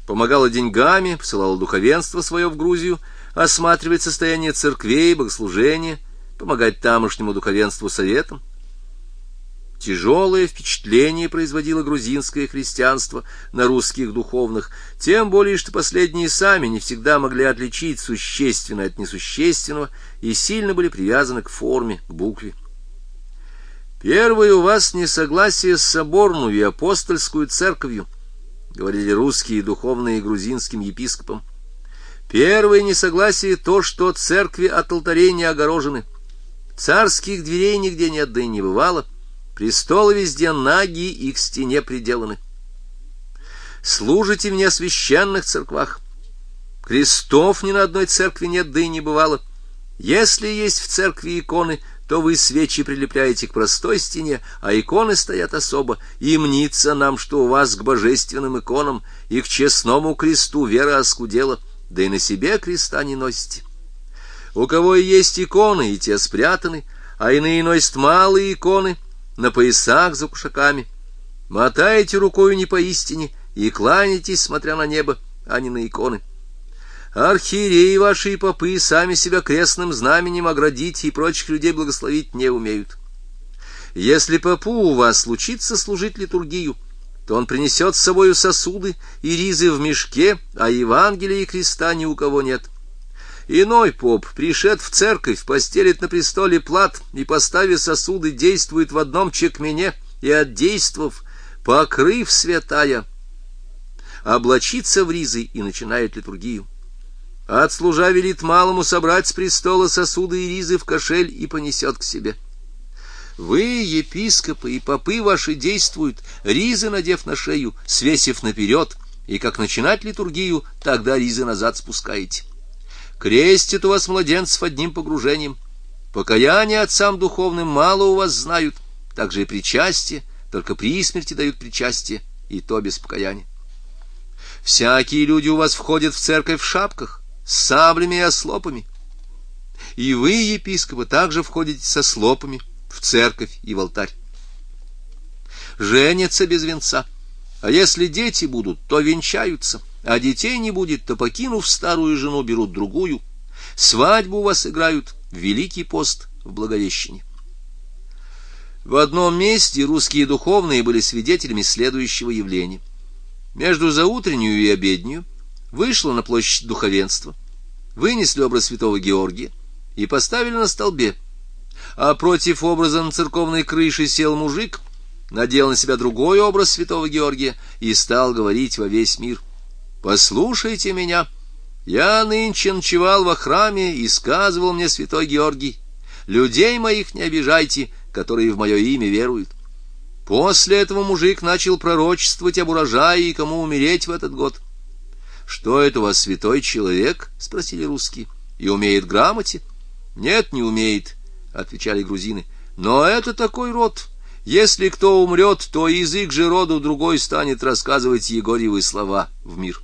помогала деньгами, посылала духовенство свое в Грузию, осматривать состояние церквей, богослужения, помогать тамошнему духовенству советом. Тяжелое впечатление производило грузинское христианство на русских духовных, тем более, что последние сами не всегда могли отличить существенное от несущественного и сильно были привязаны к форме, к букве. «Первое у вас несогласие с соборную и апостольскую церковью», — говорили русские духовные грузинским епископам. «Первое несогласие то, что церкви от алтарей не огорожены, царских дверей нигде нет, да и не бывало, престолы везде наги и к стене приделаны. Служите в неосвященных церквах, крестов ни на одной церкви нет, да и не бывало. Если есть в церкви иконы, то вы свечи прилепляете к простой стене, а иконы стоят особо, и мнится нам, что у вас к божественным иконам и к честному кресту вера оскудела, да и на себе креста не носите. У кого и есть иконы, и те спрятаны, а иные носят малые иконы на поясах за кушаками. Мотаете рукою не поистине и кланяетесь, смотря на небо, а не на иконы. Архиереи ваши и попы сами себя крестным знаменем оградить и прочих людей благословить не умеют. Если попу у вас случится служить литургию, то он принесет с собою сосуды и ризы в мешке, а Евангелия и креста ни у кого нет. Иной поп, пришед в церковь, постелит на престоле плат и, поставив сосуды, действует в одном чекмене, и, отдействовав, покрыв святая, облачится в ризы и начинает литургию. Отслужа велит малому собрать с престола сосуды и ризы в кошель и понесет к себе. Вы, епископы и попы ваши, действуют, ризы надев на шею, свесив наперед, и как начинать литургию, тогда ризы назад спускаете. Крестят у вас младенцев одним погружением. Покаяние отцам духовным мало у вас знают, также и причастие, только при смерти дают причастие, и то без покаяния. Всякие люди у вас входят в церковь в шапках, с саблями и ослопами. И вы, епископы, также входите со слопами в церковь и в алтарь. Женятся без венца, а если дети будут, то венчаются, а детей не будет, то, покинув старую жену, берут другую. Свадьбу у вас играют в Великий пост, в Благовещение. В одном месте русские духовные были свидетелями следующего явления. Между заутреннюю и обеднюю вышло на площадь духовенство, вынесли образ святого Георгия и поставили на столбе, а против образа на церковной крыше сел мужик, надел на себя другой образ святого Георгия и стал говорить во весь мир: «Послушайте меня, я нынче ночевал во храме, и сказывал мне святой Георгий: людей моих не обижайте, которые в мое имя веруют». После этого мужик начал пророчествовать об урожае и кому умереть в этот год. «Что это у вас, святой человек?» — спросили русские. «И умеет грамоте?» «Нет, не умеет», — отвечали грузины. «Но это такой род. Если кто умрет, то язык же роду другой станет рассказывать Егорьевы слова в мир».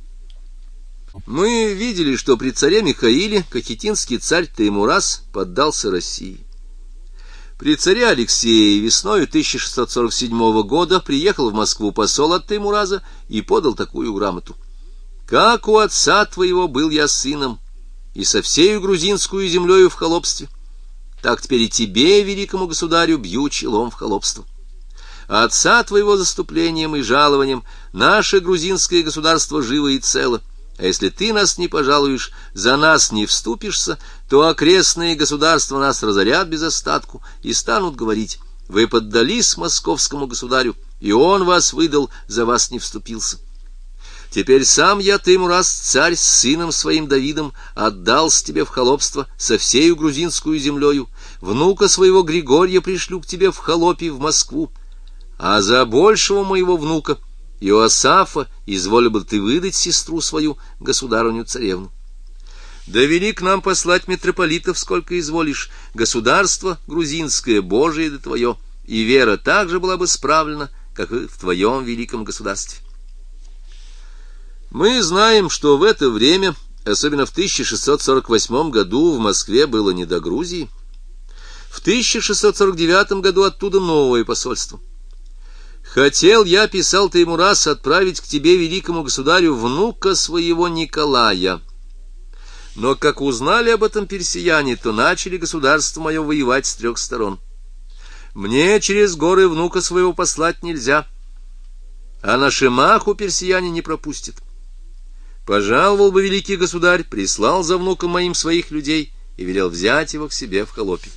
Мы видели, что при царе Михаиле кахетинский царь Теймураз поддался России. При царе Алексее весною 1647 года приехал в Москву посол от Теймураза и подал такую грамоту: «Как у отца твоего был я сыном, и со всею грузинскую землею в холопстве, так теперь и тебе, великому государю, бью челом в холопство. Отца твоего заступлением и жалованием наше грузинское государство живо и цело. А если ты нас не пожалуешь, за нас не вступишься, то окрестные государства нас разорят без остатку и станут говорить: вы поддались московскому государю, и он вас выдал, за вас не вступился. Теперь сам я, Теймураз, царь, с сыном своим Давидом отдался тебе в холопство со всею грузинскую землею, внука своего Григория пришлю к тебе в холопи в Москву, а за большего моего внука Иоасафа изволил бы ты выдать сестру свою, государыню-царевну. Да вели к нам послать митрополитов, сколько изволишь, государство грузинское, Божие да твое, и вера также была бы справлена, как и в твоем великом государстве». Мы знаем, что в это время, особенно в 1648 году, в Москве было не до Грузии. В 1649 году оттуда новое посольство. Хотел я, писал ты ему раз, отправить к тебе, великому государю, внука своего Николая. Но как узнали об этом персияне, то начали государство мое воевать с 3 сторон. Мне через горы внука своего послать нельзя, а на Шемаху персияне не пропустят. Пожаловал бы великий государь, прислал за внуком моим своих людей и велел взять его к себе в холопи.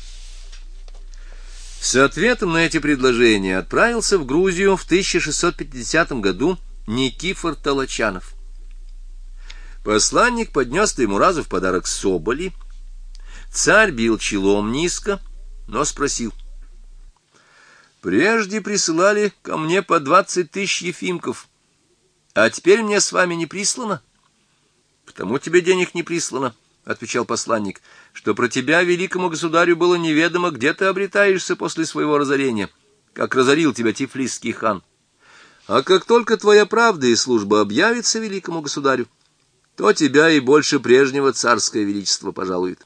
С ответом на эти предложения отправился в Грузию в 1650 году Никифор Толочанов. Посланник поднес Теймуразу в подарок соболи. Царь бил челом низко, но спросил: «Прежде присылали ко мне по 20 000 ефимков, а теперь мне с вами не прислано?» «Потому тебе денег не прислано, — отвечал посланник, — что про тебя великому государю было неведомо, где ты обретаешься после своего разорения, как разорил тебя Тифлисский хан. А как только твоя правда и служба объявится великому государю, то тебя и больше прежнего царское величество пожалует».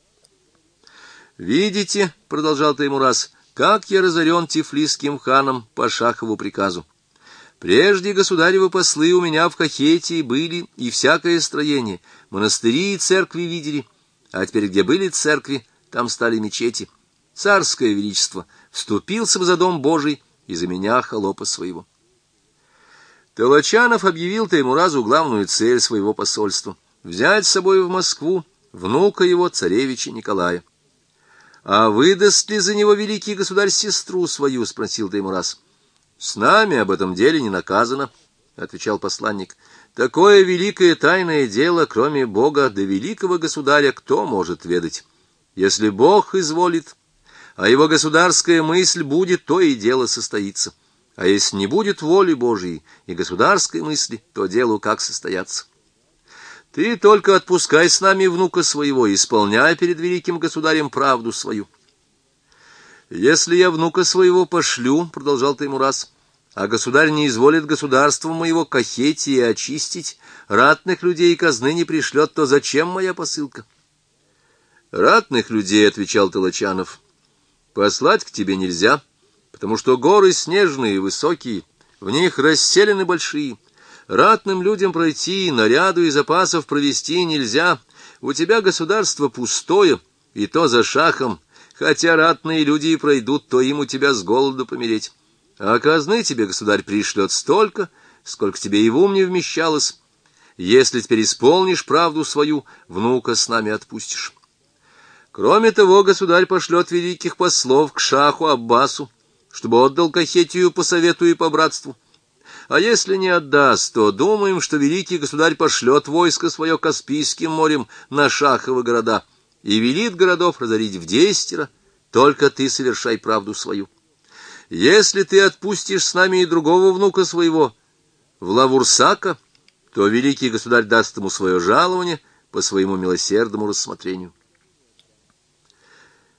«Видите, — продолжал Теймураз, — как я разорен Тифлисским ханом по Шахову приказу. Прежде государевы послы у меня в Кахетии были, и всякое строение, монастыри и церкви видели, а теперь где были церкви, там стали мечети. Царское величество вступился бы за дом Божий и за меня, холопа своего». Толочанов объявил Теймуразу главную цель своего посольства — взять с собой в Москву внука его, царевича Николая. «А выдаст ли за него великий государь сестру свою?» — спросил Теймураз. «С нами об этом деле не наказано, — отвечал посланник. — Такое великое тайное дело, кроме Бога да великого государя, кто может ведать? Если Бог изволит, а его государская мысль будет, то и дело состоится. А если не будет воли Божией и государской мысли, то делу как состояться? Ты только отпускай с нами внука своего, исполняя перед великим государем правду свою». «Если я внука своего пошлю, — продолжал Теймураз, — а государь не изволит государством моего Кахетии очистить, ратных людей и казны не пришлет, то зачем моя посылка?» «Ратных людей, — отвечал Толочанов, — послать к тебе нельзя, потому что горы снежные и высокие, в них расселены большие. Ратным людям пройти, наряду и запасов провести нельзя. У тебя государство пустое, и то за шахом. Хотя ратные люди и пройдут, то им у тебя с голоду помереть. А казны тебе государь пришлет столько, сколько тебе и в ум не вмещалось. Если теперь исполнишь правду свою, внука с нами отпустишь. Кроме того, государь пошлет великих послов к шаху Аббасу, чтобы отдал Кахетию по совету и по братству. А если не отдаст, то думаем, что великий государь пошлет войско свое Каспийским морем на шаховы города и велит городов разорить в 10, только ты совершай правду свою. Если ты отпустишь с нами и другого внука своего, Влавурсака, то великий государь даст ему свое жалование по своему милосердному рассмотрению.